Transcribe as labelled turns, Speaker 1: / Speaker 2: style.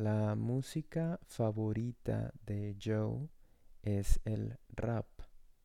Speaker 1: La música favorita de Joe es el rap.